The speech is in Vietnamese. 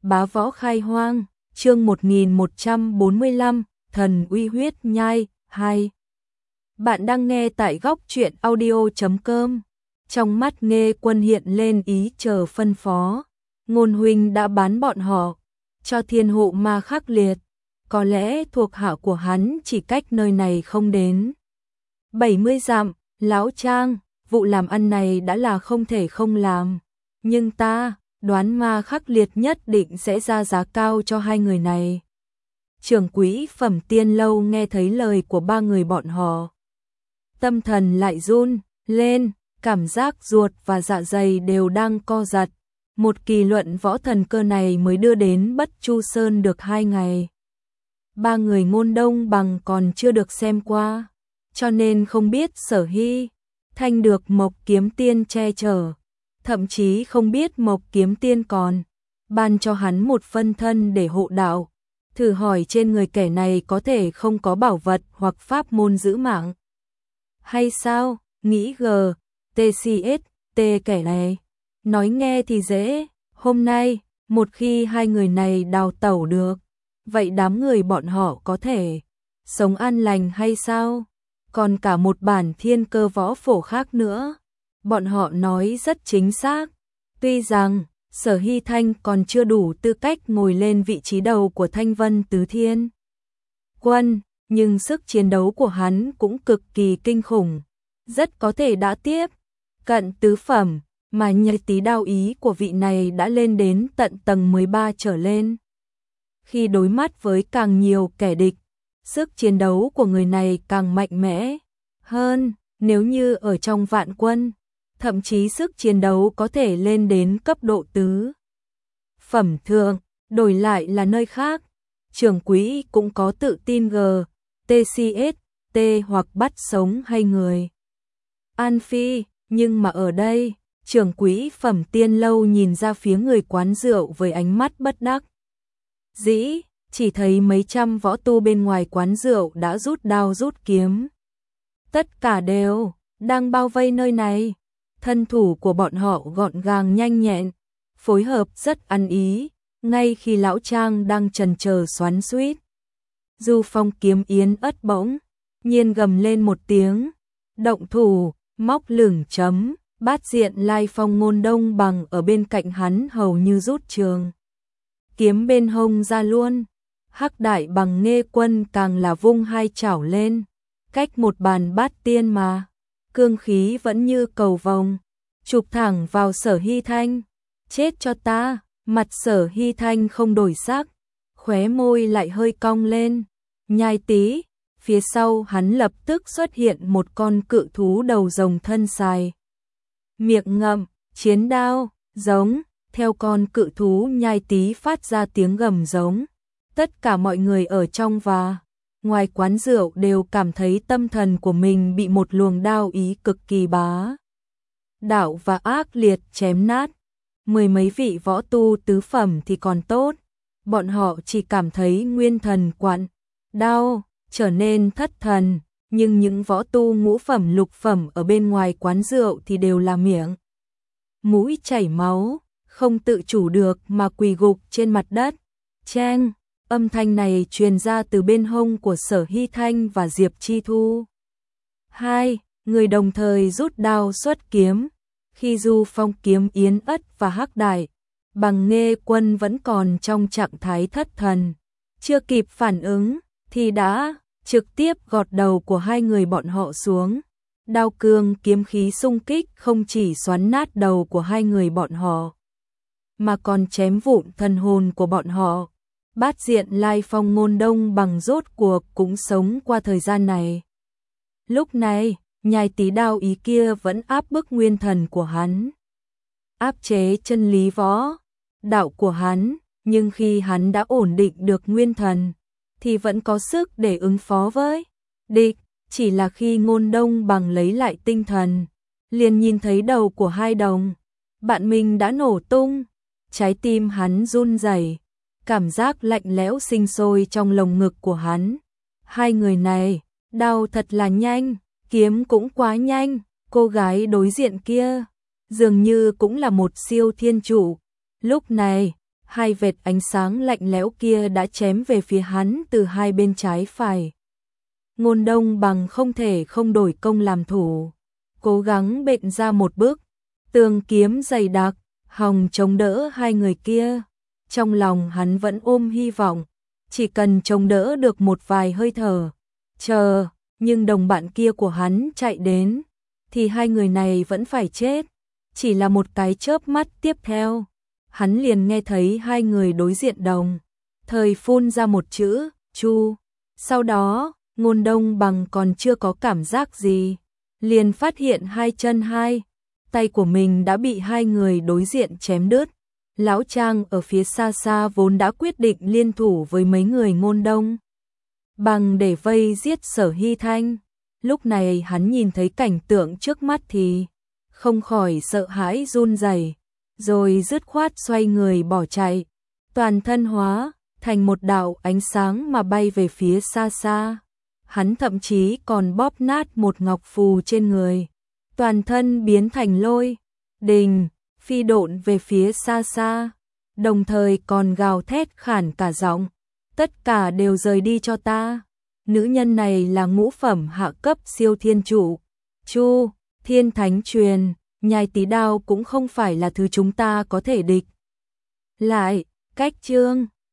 Bá võ khai hoang, chương 1145, thần uy huyết nhai, 2. Bạn đang nghe tại góc truyện audio.com. Trong mắt Nghê Quân hiện lên ý chờ phân phó. Ngôn huynh đã bán bọn họ cho thiên hộ ma khắc liệt. Có lẽ thuộc hạ của hắn chỉ cách nơi này không đến 70 dặm. Lão Trang, vụ làm ăn này đã là không thể không làm. Nhưng ta đoán ma khắc liệt nhất định sẽ ra giá cao cho hai người này. Trưởng quỹ Phẩm Tiên Lâu nghe thấy lời của ba người bọn họ, tâm thần lại run lên, cảm giác ruột và dạ dày đều đang co giật. Một kỳ luận võ thần cơ này mới đưa đến Bất Chu Sơn được 2 ngày. Ba người Ngôn Đông Bằng còn chưa được xem qua, cho nên không biết Sở Hy Thanh được Mộc Kiếm Tiên che chở, thậm chí không biết Mộc Kiếm Tiên còn ban cho hắn một phân thân để hộ đạo. Thử hỏi trên người kẻ này có thể không có bảo vật hoặc pháp môn giữ mạng hay sao? Nghĩ TCST kẻ này nói nghe thì dễ, hôm nay một khi hai người này đào tẩu được, vậy đám người bọn họ có thể sống an lành hay sao? Còn cả một bản thiên cơ võ phổ khác nữa. Bọn họ nói rất chính xác. Tuy rằng Sở Hy Thanh còn chưa đủ tư cách ngồi lên vị trí đầu của Thanh Vân Tứ Thiên Quân, nhưng sức chiến đấu của hắn cũng cực kỳ kinh khủng, rất có thể đã tiếp cận tứ phẩm, mà nhai tí đao ý của vị này đã lên đến tận tầng 13 trở lên. Khi đối mắt với càng nhiều kẻ địch, sức chiến đấu của người này càng mạnh mẽ hơn. Nếu như ở trong vạn quân, thậm chí sức chiến đấu có thể lên đến cấp độ tứ phẩm thượng. Đổi lại là nơi khác, trưởng quỹ cũng có tự tin TCST hoặc bắt sống hay người An Phi, nhưng mà ở đây, trưởng quỹ Phẩm Tiên Lâu nhìn ra phía người quán rượu với ánh mắt bất đắc dĩ, chỉ thấy mấy trăm võ tu bên ngoài quán rượu đã rút đao rút kiếm. Tất cả đều đang bao vây nơi này. Thân thủ của bọn họ gọn gàng nhanh nhẹn, phối hợp rất ăn ý. Ngay khi Lão Trang đang chần chờ xoắn xuýt, Du Phong kiếm yến ất bỗng nhiên gầm lên một tiếng, động thủ, móc lửng chấm. Bát diện Lai Phong Ngôn Đông Bằng ở bên cạnh hắn hầu như rút trường kiếm bên hông ra luôn. Hắc Đại Bằng Nghê Quân càng là vung hai chảo lên, cách một bàn bát tiên mà cương khí vẫn như cầu vồng, chụp thẳng vào Sở Hy Thanh. Chết cho ta! Mặt Sở Hy Thanh không đổi sắc, khóe môi lại hơi cong lên. Nhai tí, phía sau hắn lập tức xuất hiện một con cự thú đầu rồng thân dài, miệng ngậm chiến đao, giống. Theo con cự thú nhai tí phát ra tiếng gầm giống, tất cả mọi người ở trong và ngoài quán rượu đều cảm thấy tâm thần của mình bị một luồng đao ý cực kỳ bá đạo và ác liệt chém nát. Mười mấy vị võ tu tứ phẩm thì còn tốt, bọn họ chỉ cảm thấy nguyên thần quặn đau, trở nên thất thần, nhưng những võ tu ngũ phẩm lục phẩm ở bên ngoài quán rượu thì đều là miệng mũi chảy máu, không tự chủ được mà quỳ gục trên mặt đất. Cheng, âm thanh này truyền ra từ bên hông của Sở Hy Thanh và Diệp Chi Thu. Hai người đồng thời rút đao xuất kiếm. Khi Du Phong kiếm yến ất và Hắc Đại Bằng Nghê Quân vẫn còn trong trạng thái thất thần, chưa kịp phản ứng thì đã trực tiếp gọt đầu của hai người bọn họ xuống. Đao cương kiếm khí xung kích không chỉ xoắn nát đầu của hai người bọn họ, mà còn chém vụn thần hồn của bọn họ. Bát diện Lai Phong Ngôn Đông Bằng rốt cuộc cũng sống qua thời gian này. Lúc này, nhai tí đao ý kia vẫn áp bức nguyên thần của hắn, áp chế chân lý võ đạo của hắn, nhưng khi hắn đã ổn định được nguyên thần, thì vẫn có sức để ứng phó với địch. Chỉ là khi Ngôn Đông Bằng lấy lại tinh thần, liền nhìn thấy đầu của hai đồng bạn mình đã nổ tung. Trái tim hắn run rẩy, cảm giác lạnh lẽo sinh sôi trong lồng ngực của hắn. Hai người này, đao thật là nhanh, kiếm cũng quá nhanh. Cô gái đối diện kia dường như cũng là một siêu thiên trụ. Lúc này, hai vệt ánh sáng lạnh lẽo kia đã chém về phía hắn từ hai bên trái phải. Ngôn Đông Bằng không thể không đổi công làm thủ, cố gắng bện ra một bước, tường kiếm dày đặc, hòng chống đỡ hai người kia. Trong lòng hắn vẫn ôm hy vọng, chỉ cần chống đỡ được một vài hơi thở, nhưng đồng bạn kia của hắn chạy đến, thì hai người này vẫn phải chết. Chỉ là một cái chớp mắt tiếp theo, hắn liền nghe thấy hai người đối diện đồng thời phun ra một chữ, Chu. Sau đó, Ngôn Đông Bằng còn chưa có cảm giác gì, liền phát hiện hai chân hai tay của mình đã bị hai người đối diện chém đứt. Lão Trang ở phía xa xa vốn đã quyết định liên thủ với mấy người Ngôn Đông Bằng để vây giết Sở Hy Thanh. Lúc này hắn nhìn thấy cảnh tượng trước mắt thì không khỏi sợ hãi run rẩy, rồi dứt khoát xoay người bỏ chạy, toàn thân hóa thành một đạo ánh sáng mà bay về phía xa xa. Hắn thậm chí còn bóp nát một ngọc phù trên người, toàn thân biến thành lôi đình, phi độn về phía xa xa, đồng thời còn gào thét khản cả giọng, tất cả đều rời đi cho ta. Nữ nhân này là ngũ phẩm hạ cấp siêu thiên trụ, Chu, Thiên Thánh Truyền, nhai tí đao cũng không phải là thứ chúng ta có thể địch lại. Cách chương